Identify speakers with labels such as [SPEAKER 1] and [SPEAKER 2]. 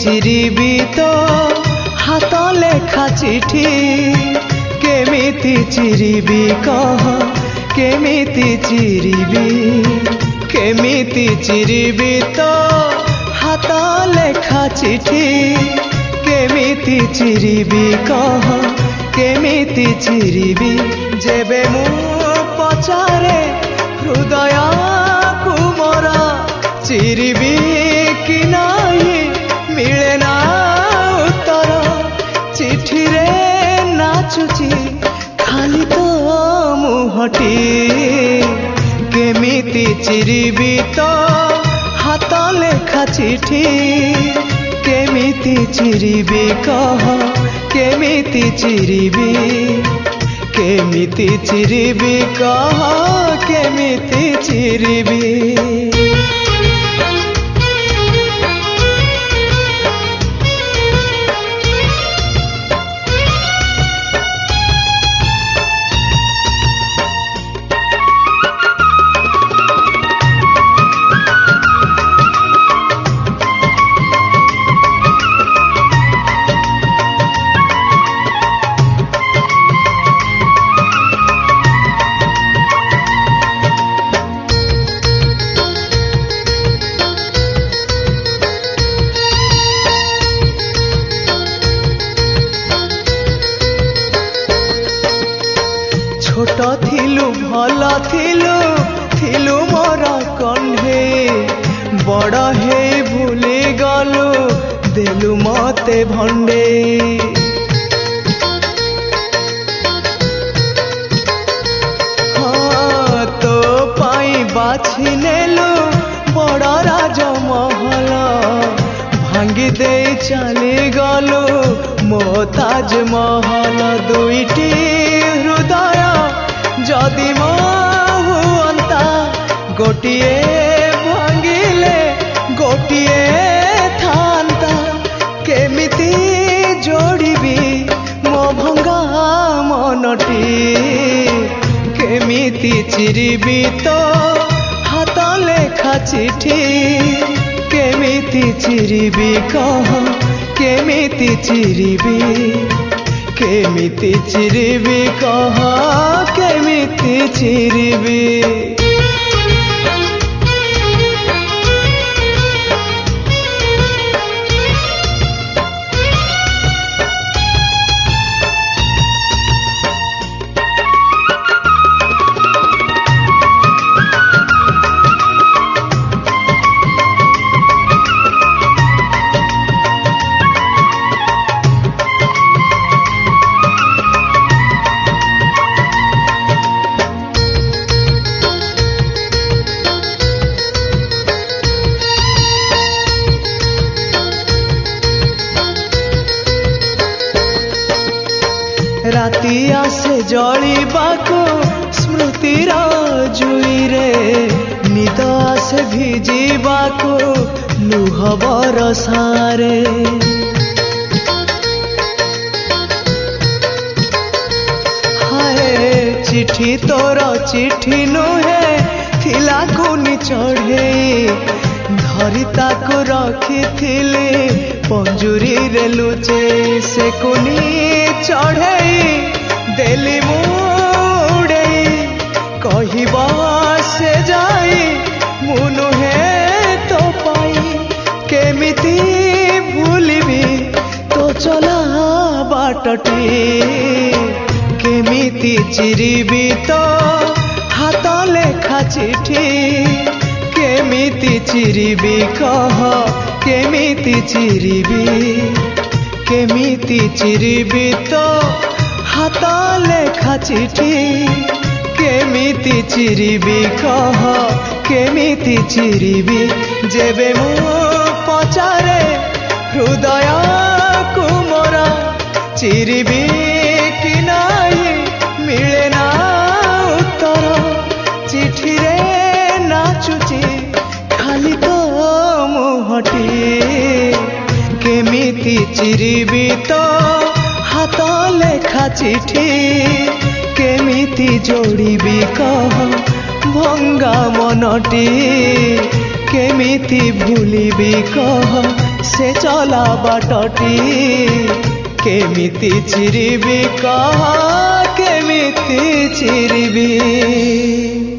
[SPEAKER 1] चिरिबी तो हाथ लेखा चिठी केमिति चिरिबी कह केमिति चिरिबी तो हाथ लेखा चिठी केमिति चिरिबी कह केमिति चिरिबी जेबे मु पचारे हृदय को मोरा चिरिबी कि नाही मिले ना उत्तर चिठी रे नाचुची खाली तो मुहटी केमिति चिरिबी तो हाथ लेखा चिठी केमिति चिरिबी कह केमिति चिरिबी कह केमिति चिरिबी। छोट थिलु भल थिलु मोर कंढे बड़ हे भूली गलु देलु मते भंडे हाँ तो पाई बाछि नेलु बड़ राजमहल भांगी दे चली गलु मो ताजमहल दुईटी हृदय जदि मो हुअंता गोटिए भांगिले गोटिए थांता केमिति जोड़िबी मो भंगा मनटी केमिति चिरिबी तो हाथ लेखा चिठी केमिति चिरिबी कह केमिति चिरिबी कह केमिति चिरिबी। राति आसे जलिबाको स्मृतिर जुई रे निद आसे भिजिबाको लुह बरसारे हाय चिठी तोर चिठी नुहे थिला कुनी चढ़े धरी ताको रखिथिली पंजुरी रे लुचे से कुनी चढ़े देली मुड़े कहबा से जाई मुनुहे तो पाई केमिति भूलिबी तो चला बाटटी केमिति चिरिबी तो हाथ लेखा चिठी केमिति चिरिबी कह केमिति चिरिबी तो हाथ लेखा चिठी केमिति चिरिबी कह केमिति चिरिबी जेबे मु पचारे हृदय को मोरा चिरिबी कि नाही मिले ना उत्तर चिठी रे नाचुची खाली तो मुहटी केमिति चिरिबी तो हाथ लेखा चिठी केमिति जोड़िबी कह भंगा मनटी केमिति भूलिबी कह से चला बाटटी केमिति चिरिबी कह केमिति चिरिबी।